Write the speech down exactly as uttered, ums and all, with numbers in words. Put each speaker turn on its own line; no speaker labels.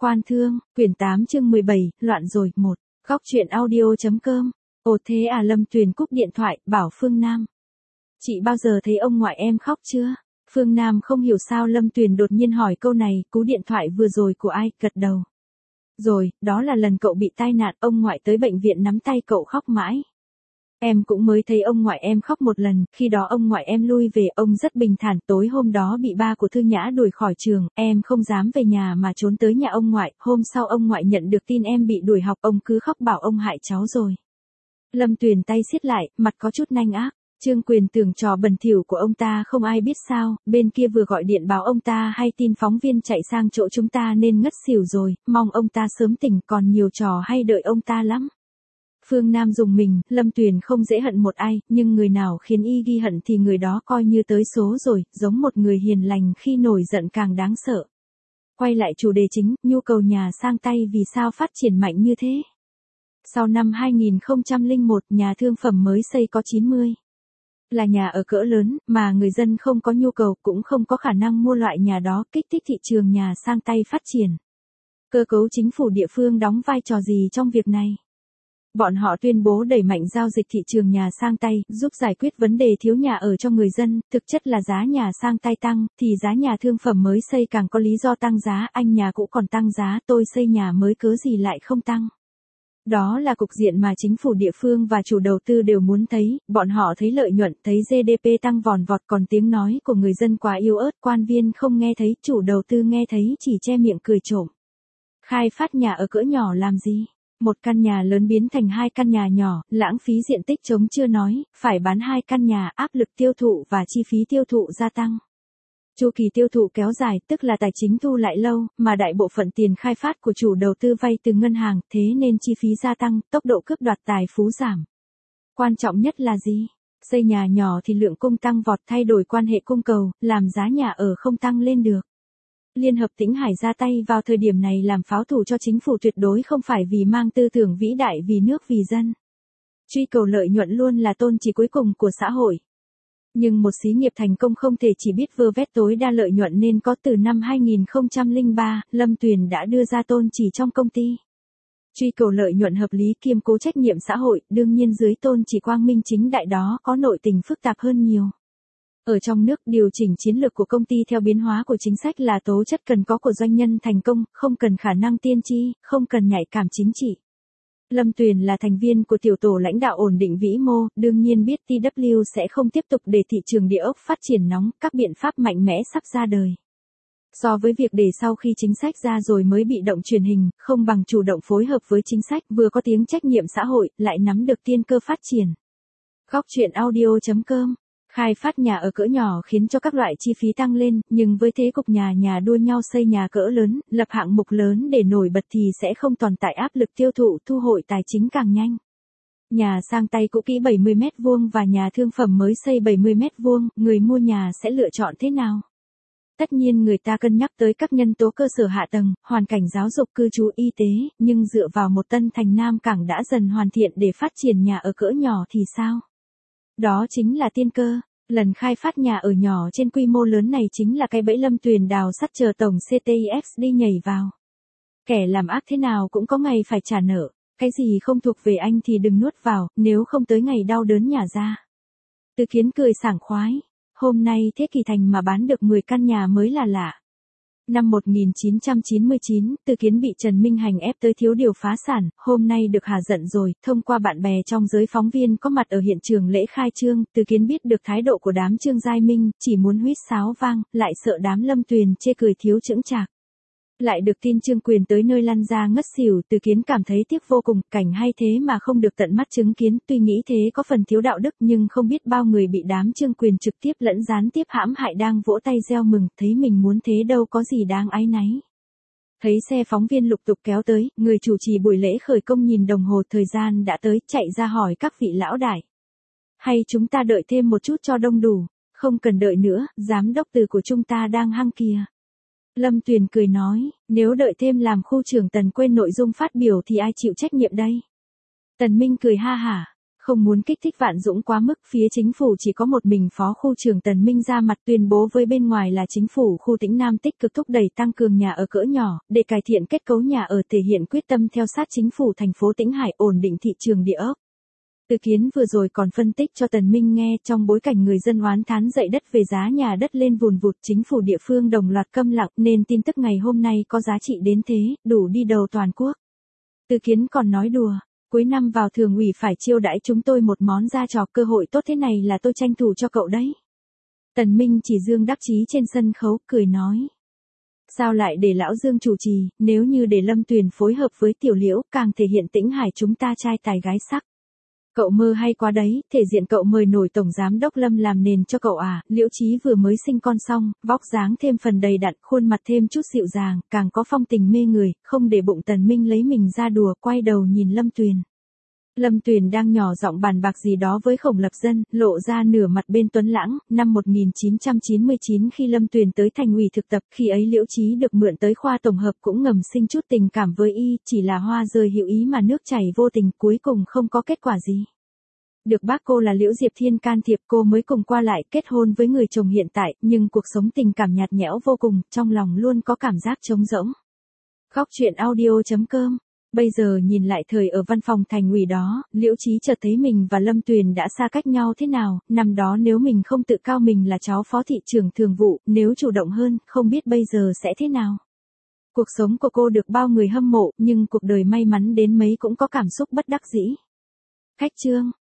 Quan Thương, quyển tám chương mười bảy, loạn rồi, một. Góc truyện audio.com. Ồ thế à, Lâm Tuyền cúp điện thoại, bảo Phương Nam. Chị bao giờ thấy ông ngoại em khóc chưa? Phương Nam không hiểu sao Lâm Tuyền đột nhiên hỏi câu này, cú điện thoại vừa rồi của ai, gật đầu. Rồi, đó là lần cậu bị tai nạn, ông ngoại tới bệnh viện nắm tay cậu khóc mãi. Em cũng mới thấy ông ngoại em khóc một lần, khi đó ông ngoại em lui về, ông rất bình thản, tối hôm đó bị ba của Thư Nhã đuổi khỏi trường, em không dám về nhà mà trốn tới nhà ông ngoại, hôm sau ông ngoại nhận được tin em bị đuổi học, ông cứ khóc bảo ông hại cháu rồi. Lâm Tuyền tay siết lại, mặt có chút nanh ác. Trương Quyền tưởng trò bẩn thỉu của ông ta không ai biết sao, bên kia vừa gọi điện báo ông ta hay tin phóng viên chạy sang chỗ chúng ta nên ngất xỉu rồi, mong ông ta sớm tỉnh, còn nhiều trò hay đợi ông ta lắm. Phương Nam dùng mình, Lâm Tuyền không dễ hận một ai, nhưng người nào khiến y ghi hận thì người đó coi như tới số rồi, giống một người hiền lành khi nổi giận càng đáng sợ. Quay lại chủ đề chính, nhu cầu nhà sang tay vì sao phát triển mạnh như thế? Sau năm hai nghìn không trăm lẻ một, nhà thương phẩm mới xây có chín mươi. Là nhà ở cỡ lớn, mà người dân không có nhu cầu, cũng không có khả năng mua loại nhà đó, kích thích thị trường nhà sang tay phát triển. Cơ cấu chính phủ địa phương đóng vai trò gì trong việc này? Bọn họ tuyên bố đẩy mạnh giao dịch thị trường nhà sang tay, giúp giải quyết vấn đề thiếu nhà ở cho người dân, thực chất là giá nhà sang tay tăng, thì giá nhà thương phẩm mới xây càng có lý do tăng giá, anh nhà cũ còn tăng giá, tôi xây nhà mới cớ gì lại không tăng. Đó là cục diện mà chính phủ địa phương và chủ đầu tư đều muốn thấy, bọn họ thấy lợi nhuận, thấy giê đê pê tăng vòn vọt, còn tiếng nói của người dân quá yếu ớt, quan viên không nghe thấy, chủ đầu tư nghe thấy chỉ che miệng cười trộm. Khai phát nhà ở cỡ nhỏ làm gì? Một căn nhà lớn biến thành hai căn nhà nhỏ, lãng phí diện tích trống chưa nói, phải bán hai căn nhà, áp lực tiêu thụ và chi phí tiêu thụ gia tăng. Chu kỳ tiêu thụ kéo dài, tức là tài chính thu lại lâu, mà đại bộ phận tiền khai phát của chủ đầu tư vay từ ngân hàng, thế nên chi phí gia tăng, tốc độ cướp đoạt tài phú giảm. Quan trọng nhất là gì? Xây nhà nhỏ thì lượng cung tăng vọt, thay đổi quan hệ cung cầu, làm giá nhà ở không tăng lên được. Liên hợp Tĩnh Hải ra tay vào thời điểm này làm pháo thủ cho chính phủ tuyệt đối không phải vì mang tư tưởng vĩ đại vì nước vì dân. Truy cầu lợi nhuận luôn là tôn chỉ cuối cùng của xã hội. Nhưng một xí nghiệp thành công không thể chỉ biết vơ vét tối đa lợi nhuận nên có từ năm hai nghìn không trăm lẻ ba, Lâm Tuyền đã đưa ra tôn chỉ trong công ty. Truy cầu lợi nhuận hợp lý kiêm cố trách nhiệm xã hội, đương nhiên dưới tôn chỉ quang minh chính đại đó có nội tình phức tạp hơn nhiều. Ở trong nước, điều chỉnh chiến lược của công ty theo biến hóa của chính sách là tố chất cần có của doanh nhân thành công, không cần khả năng tiên tri, không cần nhạy cảm chính trị. Lâm Tuyền là thành viên của tiểu tổ lãnh đạo ổn định vĩ mô, đương nhiên biết tê vê sẽ không tiếp tục để thị trường địa ốc phát triển nóng, các biện pháp mạnh mẽ sắp ra đời. So với việc để sau khi chính sách ra rồi mới bị động truyền hình, không bằng chủ động phối hợp với chính sách, vừa có tiếng trách nhiệm xã hội, lại nắm được tiên cơ phát triển. Góc truyện audio.com. Khai phát nhà ở cỡ nhỏ khiến cho các loại chi phí tăng lên, nhưng với thế cục nhà nhà đua nhau xây nhà cỡ lớn, lập hạng mục lớn để nổi bật thì sẽ không tồn tại áp lực tiêu thụ, thu hồi tài chính càng nhanh. Nhà sang tay cũ kỹ bảy mươi mét vuông và nhà thương phẩm mới xây bảy mươi mét vuông, người mua nhà sẽ lựa chọn thế nào? Tất nhiên người ta cân nhắc tới các nhân tố cơ sở hạ tầng, hoàn cảnh giáo dục, cư trú, y tế, nhưng dựa vào một Tân Thành Nam Cảng đã dần hoàn thiện để phát triển nhà ở cỡ nhỏ thì sao? Đó chính là tiên cơ. Lần khai phát nhà ở nhỏ trên quy mô lớn này chính là cái bẫy Lâm Tuyền đào sắt chờ tổng xê tê i ích đi nhảy vào. Kẻ làm ác thế nào cũng có ngày phải trả nợ, cái gì không thuộc về anh thì đừng nuốt vào, nếu không tới ngày đau đớn nhả ra. Từ Kiến cười sảng khoái, hôm nay Thế Kỷ Thành mà bán được mười căn nhà mới là lạ. Năm một nghìn chín trăm chín mươi chín, Từ Kiến bị Trần Minh Hành ép tới thiếu điều phá sản, hôm nay được hả giận rồi, thông qua bạn bè trong giới phóng viên có mặt ở hiện trường lễ khai trương, Từ Kiến biết được thái độ của đám Trương Giai Minh, chỉ muốn huýt sáo vang, lại sợ đám Lâm Tuyền chê cười thiếu chững chạc. Lại được tin Trương Quyền tới nơi lăn ra ngất xỉu, Từ Kiến cảm thấy tiếc vô cùng, cảnh hay thế mà không được tận mắt chứng kiến, tuy nghĩ thế có phần thiếu đạo đức nhưng không biết bao người bị đám Trương Quyền trực tiếp lẫn gián tiếp hãm hại đang vỗ tay reo mừng, thấy mình muốn thế đâu có gì đáng áy náy. Thấy xe phóng viên lục tục kéo tới, người chủ trì buổi lễ khởi công nhìn đồng hồ thời gian đã tới, chạy ra hỏi các vị lão đại. Hay chúng ta đợi thêm một chút cho đông đủ, không cần đợi nữa, giám đốc Từ của chúng ta đang hăng kìa. Lâm Tuyền cười nói, nếu đợi thêm làm khu trưởng Tần quên nội dung phát biểu thì ai chịu trách nhiệm đây? Tần Minh cười ha hả, Không muốn kích thích Vạn Dũng quá mức, phía chính phủ chỉ có một mình phó khu trưởng Tần Minh ra mặt tuyên bố với bên ngoài là chính phủ khu Tĩnh Nam tích cực thúc đẩy tăng cường nhà ở cỡ nhỏ, để cải thiện kết cấu nhà ở, thể hiện quyết tâm theo sát chính phủ thành phố Tĩnh Hải ổn định thị trường địa ốc. Từ Kiến vừa rồi còn phân tích cho Tần Minh nghe, trong bối cảnh người dân oán thán dậy đất về giá nhà đất lên vùn vụt, chính phủ địa phương đồng loạt câm lặng, nên tin tức ngày hôm nay có giá trị đến thế, đủ đi đầu toàn quốc. Từ Kiến còn nói đùa, cuối năm vào thường ủy phải chiêu đãi chúng tôi một món ra trò, cơ hội tốt thế này là tôi tranh thủ cho cậu đấy. Tần Minh chỉ Dương đắc chí trên sân khấu, cười nói. Sao lại để lão Dương chủ trì, nếu như để Lâm Tuyền phối hợp với Tiểu Liễu, càng thể hiện Tĩnh Hải chúng ta trai tài gái sắc. Cậu mơ hay quá đấy, thể diện cậu mời nổi Tổng Giám đốc Lâm làm nền cho cậu à, Liễu Chí vừa mới sinh con xong, vóc dáng thêm phần đầy đặn, khuôn mặt thêm chút dịu dàng, càng có phong tình mê người, không để bụng Tần Minh lấy mình ra đùa, quay đầu nhìn Lâm Tuyền. Lâm Tuyền đang nhỏ giọng bàn bạc gì đó với Khổng Lập Dân, lộ ra nửa mặt bên tuấn lãng. Năm một nghìn chín trăm chín mươi chín khi Lâm Tuyền tới thành ủy thực tập, khi ấy Liễu Chí được mượn tới khoa tổng hợp cũng ngầm sinh chút tình cảm với y, chỉ là hoa rơi hữu ý mà nước chảy vô tình, cuối cùng không có kết quả gì. Được bác cô là Liễu Diệp Thiên can thiệp, cô mới cùng qua lại kết hôn với người chồng hiện tại, nhưng cuộc sống tình cảm nhạt nhẽo vô cùng, trong lòng luôn có cảm giác trống rỗng. Góc truyện audio chấm com. Bây giờ nhìn lại thời ở văn phòng thành ủy đó, Liễu Chí chợt thấy mình và Lâm Tuyền đã xa cách nhau thế nào, năm đó nếu mình không tự cao mình là cháu phó thị trưởng thường vụ, nếu chủ động hơn, không biết bây giờ sẽ thế nào. Cuộc sống của cô được bao người hâm mộ, nhưng cuộc đời may mắn đến mấy cũng có cảm xúc bất đắc dĩ. Khách trương